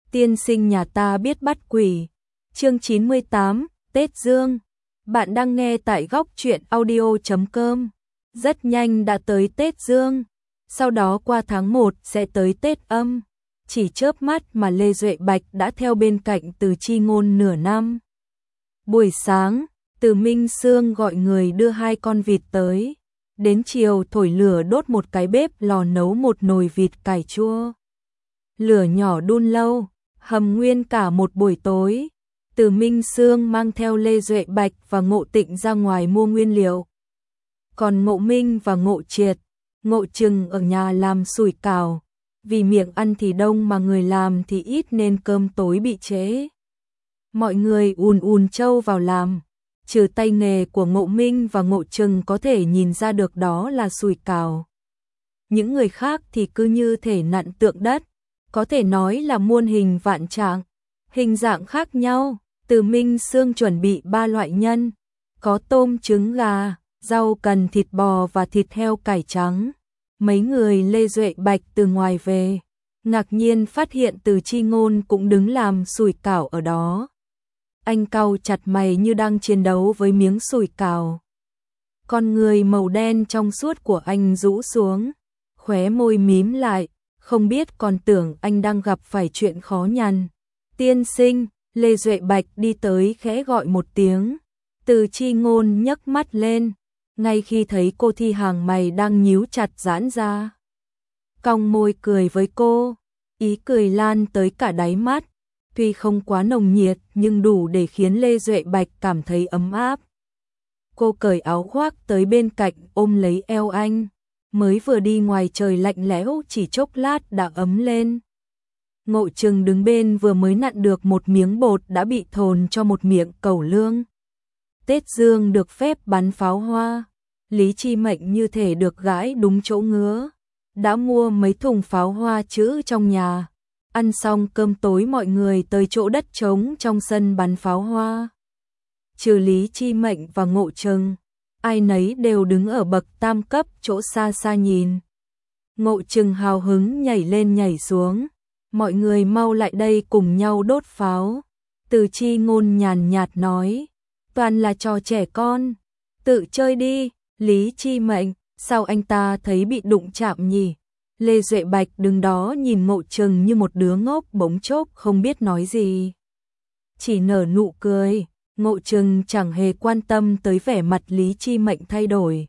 Tiên sinh nhà ta biết bắt quỷ. Chương 98, Tết Dương. Bạn đang nghe tại góc truyện audio.com. Rất nhanh đã tới Tết Dương, sau đó qua tháng 1 sẽ tới Tết Âm. Chỉ chớp mắt mà Lê Duệ Bạch đã theo bên cạnh Từ Chi Ngôn nửa năm. Buổi sáng, Từ Minh Sương gọi người đưa 2 con vịt tới. Đến chiều thổi lửa đốt một cái bếp lò nấu một nồi vịt cải chua. Lửa nhỏ đun lâu, hầm nguyên cả một buổi tối. Từ Minh Sương mang theo Lê Duệ Bạch và Ngộ Tịnh ra ngoài mua nguyên liệu. Còn Ngộ Minh và Ngộ Triệt, Ngộ Trừng ở nhà làm sủi cảo. Vì miệng ăn thì đông mà người làm thì ít nên cơm tối bị trễ. Mọi người ùn trâu vào làm. Trừ tay nghề của Ngộ Minh và Ngộ Trừng có thể nhìn ra được đó là sủi cảo. Những người khác thì cứ như thể nặn tượng đất, có thể nói là muôn hình vạn trạng, hình dạng khác nhau. Từ Minh Sương chuẩn bị 3 loại nhân, có tôm trứng gà, rau cần thịt bò và thịt heo cải trắng. Mấy người Lê Duệ Bạch từ ngoài về, ngạc nhiên phát hiện Từ Chi Ngôn cũng đứng làm sủi cảo ở đó. Anh cau chặt mày như đang chiến đấu với miếng sủi cảo. Con người màu đen trong suốt của anh rũ xuống, khóe môi mím lại, không biết còn tưởng anh đang gặp phải chuyện khó nhằn. Tiên sinh, Lê Duệ Bạch đi tới khẽ gọi một tiếng. Từ Chi Ngôn nhấc mắt lên, ngay khi thấy cô thì hàng mày đang nhíu chặt giãn ra. Cong môi cười với cô, ý cười lan tới cả đáy mắt. Tuy không quá nồng nhiệt nhưng đủ để khiến Lê Duệ Bạch cảm thấy ấm áp. Cô cởi áo khoác tới bên cạnh ôm lấy eo anh. Mới vừa đi ngoài trời lạnh lẽo chỉ chốc lát đã ấm lên. Ngộ Trừng đứng bên vừa mới nặn được một miếng bột đã bị thồn cho một miệng cẩu lương. Tết Dương được phép bắn pháo hoa. Lý Chi Mệnh như thể được gãi đúng chỗ ngứa. Đã mua mấy thùng pháo hoa chữ trong nhà. Ăn xong cơm tối mọi người tới chỗ đất trống trong sân bắn pháo hoa. Trừ Lý Chi Mệnh và Ngộ Trừng, ai nấy đều đứng ở bậc tam cấp chỗ xa xa nhìn. Ngộ Trừng hào hứng nhảy lên nhảy xuống. Mọi người mau lại đây cùng nhau đốt pháo. Từ Chi Ngôn nhàn nhạt nói, toàn là trò trẻ con, tự chơi đi. Lý Chi Mệnh, sao anh ta thấy bị đụng chạm nhỉ? Lê Duệ Bạch đứng đó nhìn Ngộ Trừng như một đứa ngốc bỗng chốc không biết nói gì. Chỉ nở nụ cười, Ngộ Trừng chẳng hề quan tâm tới vẻ mặt Lý Chi Mệnh thay đổi.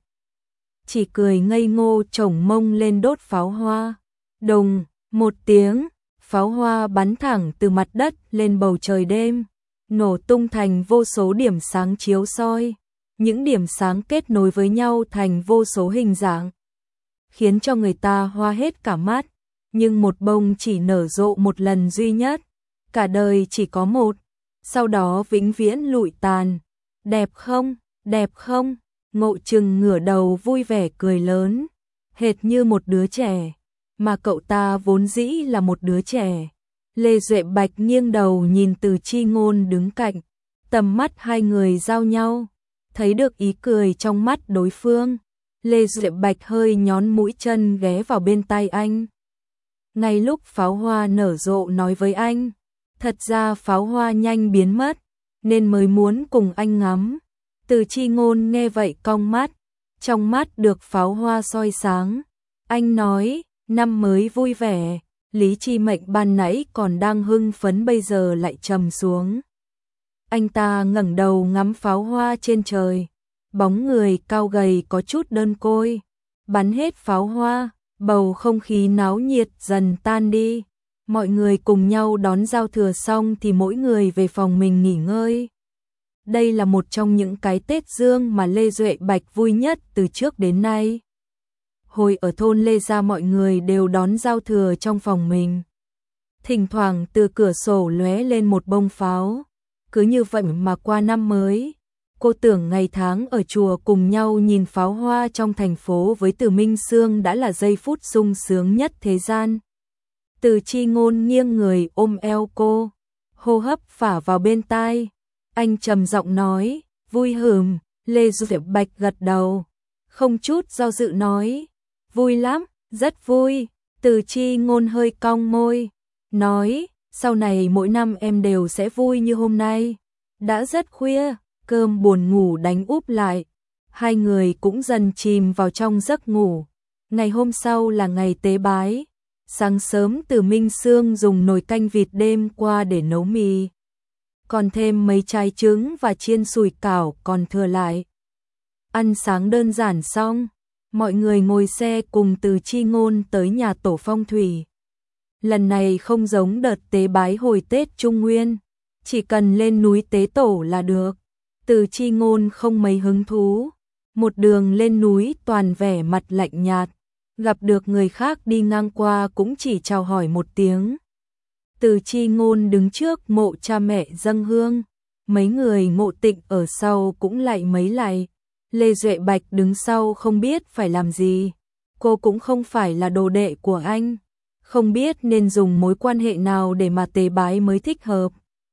Chỉ cười ngây ngô chổng mông lên đốt pháo hoa. Đùng, một tiếng, pháo hoa bắn thẳng từ mặt đất lên bầu trời đêm, nổ tung thành vô số điểm sáng chiếu soi. Những điểm sáng kết nối với nhau thành vô số hình dạng, khiến cho người ta hoa hết cả mắt. Nhưng một bông chỉ nở rộ một lần duy nhất, cả đời chỉ có một, sau đó vĩnh viễn lụi tàn. Đẹp không? Đẹp không? Ngộ Trừng ngửa đầu vui vẻ cười lớn, hệt như một đứa trẻ, mà cậu ta vốn dĩ là một đứa trẻ. Lê Duệ Bạch nghiêng đầu nhìn Từ Chi Ngôn đứng cạnh, tầm mắt hai người giao nhau, thấy được ý cười trong mắt đối phương. Lê Duệ Bạch hơi nhón mũi chân ghé vào bên tai anh. Ngay lúc pháo hoa nở rộ nói với anh, thật ra pháo hoa nhanh biến mất, nên mới muốn cùng anh ngắm. Từ Chi Ngôn nghe vậy cong mắt, trong mắt được pháo hoa soi sáng. Anh nói, năm mới vui vẻ. Lý Chi Mệnh ban nãy còn đang hưng phấn bây giờ lại trầm xuống. Anh ta ngẩng đầu ngắm pháo hoa trên trời. Bóng người cao gầy có chút đơn côi. Bắn hết pháo hoa, bầu không khí náo nhiệt dần tan đi. Mọi người cùng nhau đón giao thừa xong thì mỗi người về phòng mình nghỉ ngơi. Đây là một trong những cái Tết Dương mà Lê Duệ Bạch vui nhất từ trước đến nay. Hồi ở thôn Lê Gia mọi người đều đón giao thừa trong phòng mình. Thỉnh thoảng từ cửa sổ lóe lên một bông pháo. Cứ như vậy mà qua năm mới. Cô tưởng ngày tháng ở chùa cùng nhau nhìn pháo hoa trong thành phố với Từ Minh Sương đã là giây phút sung sướng nhất thế gian. Từ Chi Ngôn nghiêng người ôm eo cô, hô hấp phả vào bên tai. Anh trầm giọng nói, vui hửm. Lê Duệ Bạch gật đầu, không chút do dự nói, vui lắm, rất vui. Từ Chi Ngôn hơi cong môi, nói, Sau này mỗi năm em đều sẽ vui như hôm nay. Đã rất khuya, cơm buồn ngủ đánh úp lại. Hai người cũng dần chìm vào trong giấc ngủ. Ngày hôm sau là ngày tế bái. Sáng sớm Từ Minh Sương dùng nồi canh vịt đêm qua để nấu mì. Còn thêm mấy trái trứng và chiên sủi cảo còn thừa lại. Ăn sáng đơn giản xong, mọi người ngồi xe cùng Từ Chi Ngôn tới nhà tổ phong thủy. Lần này không giống đợt tế bái hồi Tết Trung Nguyên, chỉ cần lên núi tế tổ là được. Từ Chi Ngôn không mấy hứng thú, một đường lên núi toàn vẻ mặt lạnh nhạt, gặp được người khác đi ngang qua cũng chỉ chào hỏi một tiếng. Từ Chi Ngôn đứng trước mộ cha mẹ dâng hương, mấy người Ngộ Tịnh ở sau cũng lạy mấy lạy. Lê Duệ Bạch đứng sau không biết phải làm gì, cô cũng không phải là đồ đệ của anh, không biết nên dùng mối quan hệ nào để mà tế bái mới thích hợp.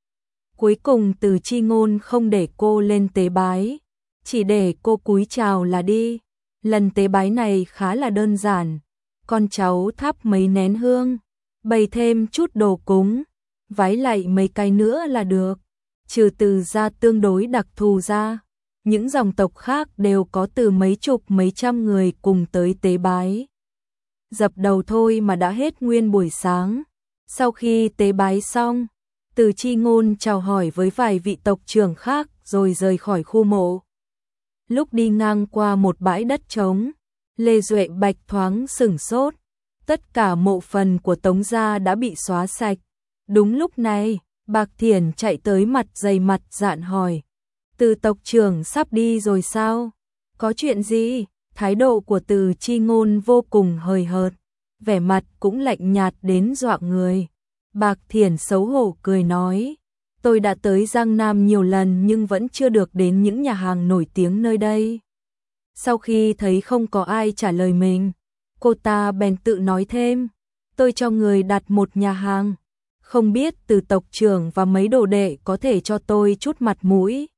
Cuối cùng Từ Chi Ngôn không để cô lên tế bái, chỉ để cô cúi chào là đi. Lần tế bái này khá là đơn giản, con cháu thắp mấy nén hương, bày thêm chút đồ cúng, vái lạy mấy cái nữa là được. Trừ Từ gia tương đối đặc thù ra, những dòng tộc khác đều có từ mấy chục mấy trăm người cùng tới tế bái. Dập đầu thôi mà đã hết nguyên buổi sáng. Sau khi tế bái xong, Từ Chi Ngôn chào hỏi với vài vị tộc trưởng khác rồi rời khỏi khu mộ. Lúc đi ngang qua một bãi đất trống, Lê Duệ Bạch thoáng sửng sốt. Tất cả mộ phần của Tống gia đã bị xóa sạch. Đúng lúc này, Bạc Thiển chạy tới mặt dày mặt dạn hỏi. Từ tộc trưởng sắp đi rồi sao? Có chuyện gì? Thái độ của Từ Chi Ngôn vô cùng hời hợt, vẻ mặt cũng lạnh nhạt đến dọa người. Bạc Thiển xấu hổ cười nói, tôi đã tới Giang Nam nhiều lần nhưng vẫn chưa được đến những nhà hàng nổi tiếng nơi đây. Sau khi thấy không có ai trả lời mình, cô ta bèn tự nói thêm, tôi cho người đặt một nhà hàng, không biết Từ tộc trưởng và mấy đồ đệ có thể cho tôi chút mặt mũi.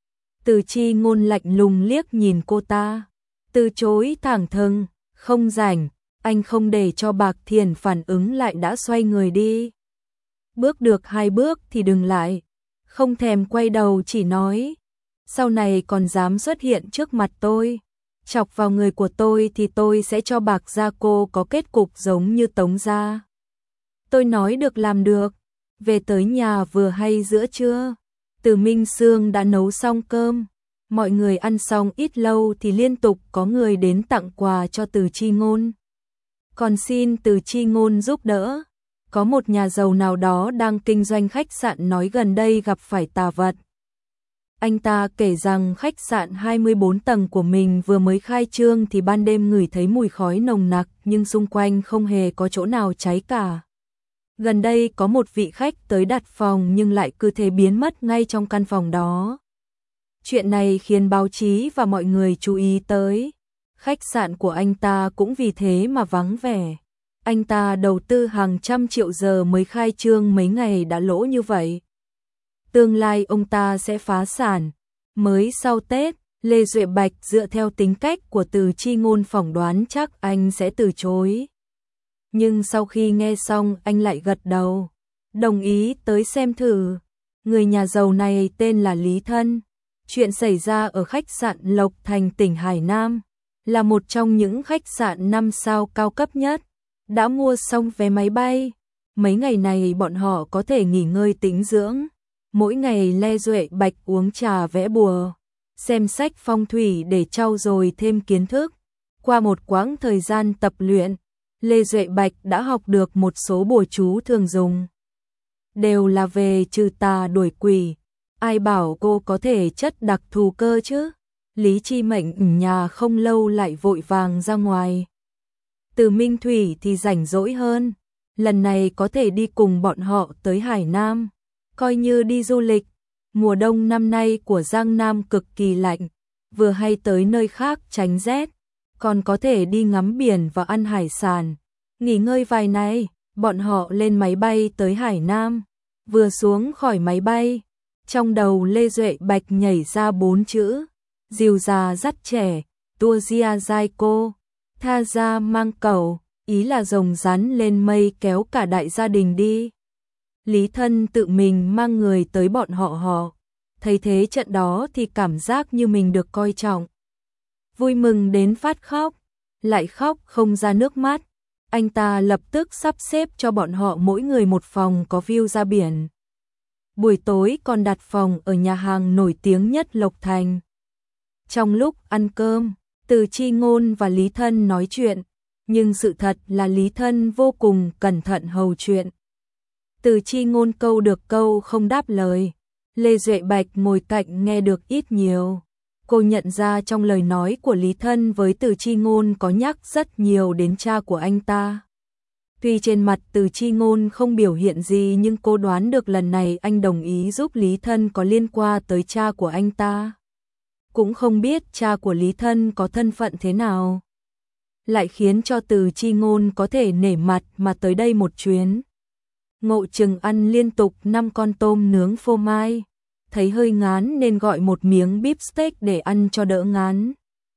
Từ Chi Ngôn lạnh lùng liếc nhìn cô ta, từ chối thẳng thừng, không rảnh. Anh không để cho Bạc Thiển phản ứng lại đã xoay người đi. Bước được 2 bước thì dừng lại, không thèm quay đầu chỉ nói, sau này còn dám xuất hiện trước mặt tôi, chọc vào người của tôi thì tôi sẽ cho Bạc gia cô có kết cục giống như Tống gia. Tôi nói được làm được. Về tới nhà vừa hay giữa trưa, Từ Minh Sương đã nấu xong cơm. Mọi người ăn xong ít lâu thì liên tục có người đến tặng quà cho Từ Chi Ngôn. Còn xin Từ Chi Ngôn giúp đỡ. Có một nhà giàu nào đó đang kinh doanh khách sạn nói gần đây gặp phải tà vật. Anh ta kể rằng khách sạn 24 tầng của mình vừa mới khai trương thì ban đêm ngửi thấy mùi khói nồng nặc nhưng xung quanh không hề có chỗ nào cháy cả. Gần đây có một vị khách tới đặt phòng nhưng lại cứ thế biến mất ngay trong căn phòng đó. Chuyện này khiến báo chí và mọi người chú ý tới. Khách sạn của anh ta cũng vì thế mà vắng vẻ. Anh ta đầu tư hàng trăm triệu giờ mới khai trương mấy ngày đã lỗ như vậy. Tương lai ông ta sẽ phá sản. Mới sau Tết, Lê Duệ Bạch dựa theo tính cách của Từ Chi Ngôn phỏng đoán chắc anh sẽ từ chối. Nhưng sau khi nghe xong anh lại gật đầu, đồng ý tới xem thử. Người nhà giàu này tên là Lý Thân. Chuyện xảy ra ở khách sạn Lộc Thành tỉnh Hải Nam, là một trong những khách sạn 5 sao cao cấp nhất. Đã mua xong vé máy bay. Mấy ngày này bọn họ có thể nghỉ ngơi tĩnh dưỡng. Mỗi ngày Lê Duệ Bạch uống trà vẽ bùa, xem sách phong thủy để trau dồi thêm kiến thức. Qua một quãng thời gian tập luyện, Lê Duệ Bạch đã học được một số bùa chú thường dùng. Đều là về trừ tà đuổi quỷ. Ai bảo cô có thể chất đặc thù cơ chứ? Lý Chi Mệnh ở nhà không lâu lại vội vàng ra ngoài. Từ Minh Thủy thì rảnh rỗi hơn. Lần này có thể đi cùng bọn họ tới Hải Nam. Coi như đi du lịch. Mùa đông năm nay của Giang Nam cực kỳ lạnh. Vừa hay tới nơi khác tránh rét. Còn có thể đi ngắm biển và ăn hải sản. Nghỉ ngơi vài ngày, bọn họ lên máy bay tới Hải Nam. Vừa xuống khỏi máy bay, trong đầu Lê Duệ Bạch nhảy ra 4 chữ. Dìu già dắt trẻ, tua ria dai cô, tha ra mang cầu, ý là rồng rắn lên mây kéo cả đại gia đình đi. Lý Thân tự mình mang người tới bọn họ. Thấy thế trận đó thì cảm giác như mình được coi trọng. Vui mừng đến phát khóc, lại khóc không ra nước mắt. Anh ta lập tức sắp xếp cho bọn họ mỗi người một phòng có view ra biển. Buổi tối còn đặt phòng ở nhà hàng nổi tiếng nhất Lộc Thành. Trong lúc ăn cơm, Từ Chi Ngôn và Lý Thân nói chuyện, nhưng sự thật là Lý Thân vô cùng cẩn thận hầu chuyện. Từ Chi Ngôn câu được câu không đáp lời. Lê Duệ Bạch ngồi cạnh nghe được ít nhiều. Cô nhận ra trong lời nói của Lý Thân với Từ Chi Ngôn có nhắc rất nhiều đến cha của anh ta. Tuy trên mặt Từ Chi Ngôn không biểu hiện gì nhưng cô đoán được lần này anh đồng ý giúp Lý Thân có liên quan tới cha của anh ta. Cũng không biết cha của Lý Thân có thân phận thế nào. Lại khiến cho Từ Chi Ngôn có thể nể mặt mà tới đây một chuyến. Ngộ Chừng ăn liên tục 5 con tôm nướng phô mai. Thấy hơi ngán nên gọi một miếng beef steak để ăn cho đỡ ngán.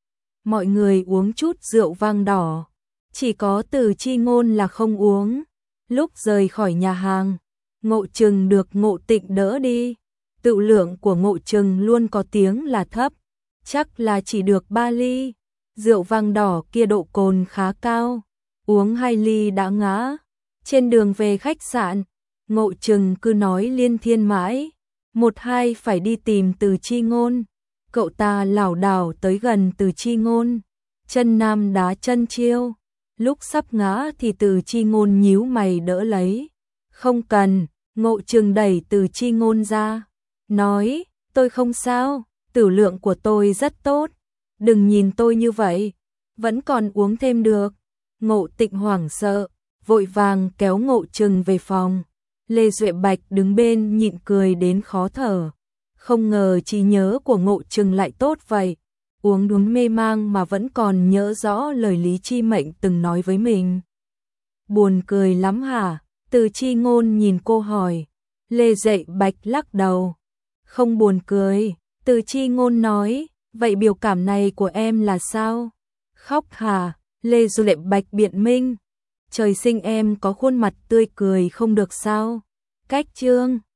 Mọi người uống chút rượu vang đỏ. Chỉ có Từ Chi Ngôn là không uống. Lúc rời khỏi nhà hàng, Ngộ Chừng được Ngộ Tịnh đỡ đi. Tựu lượng của Ngộ Chừng luôn có tiếng là thấp. Chắc là chỉ được 3 ly. Rượu vang đỏ kia độ cồn khá cao. Uống 2 ly đã ngã. Trên đường về khách sạn, Ngộ Chừng cứ nói liên thiên mãi. 1-2 phải đi tìm Từ Chi Ngôn. Cậu ta lảo đảo tới gần Từ Chi Ngôn. Chân nam đá chân chiêu. Lúc sắp ngã thì Từ Chi Ngôn nhíu mày đỡ lấy. Không cần, Ngộ Chừng đẩy Từ Chi Ngôn ra. Nói, tôi không sao, tử lượng của tôi rất tốt. Đừng nhìn tôi như vậy, vẫn còn uống thêm được. Ngộ Tịnh hoảng sợ, vội vàng kéo Ngộ Chừng về phòng. Lê Duệ Bạch đứng bên nhịn cười đến khó thở. Không ngờ trí nhớ của Ngộ Chừng lại tốt vậy. Uống đúng mê mang mà vẫn còn nhớ rõ lời Lý Chi Mệnh từng nói với mình. Buồn cười lắm hả? Từ Chi Ngôn nhìn cô hỏi. Lê Duệ Bạch lắc đầu. Không buồn cười. Từ Chi Ngôn nói. Vậy biểu cảm này của em là sao? Khóc hả? Lê Duệ Bạch biện minh. Trời sinh em có khuôn mặt tươi cười không được sao? Cách chương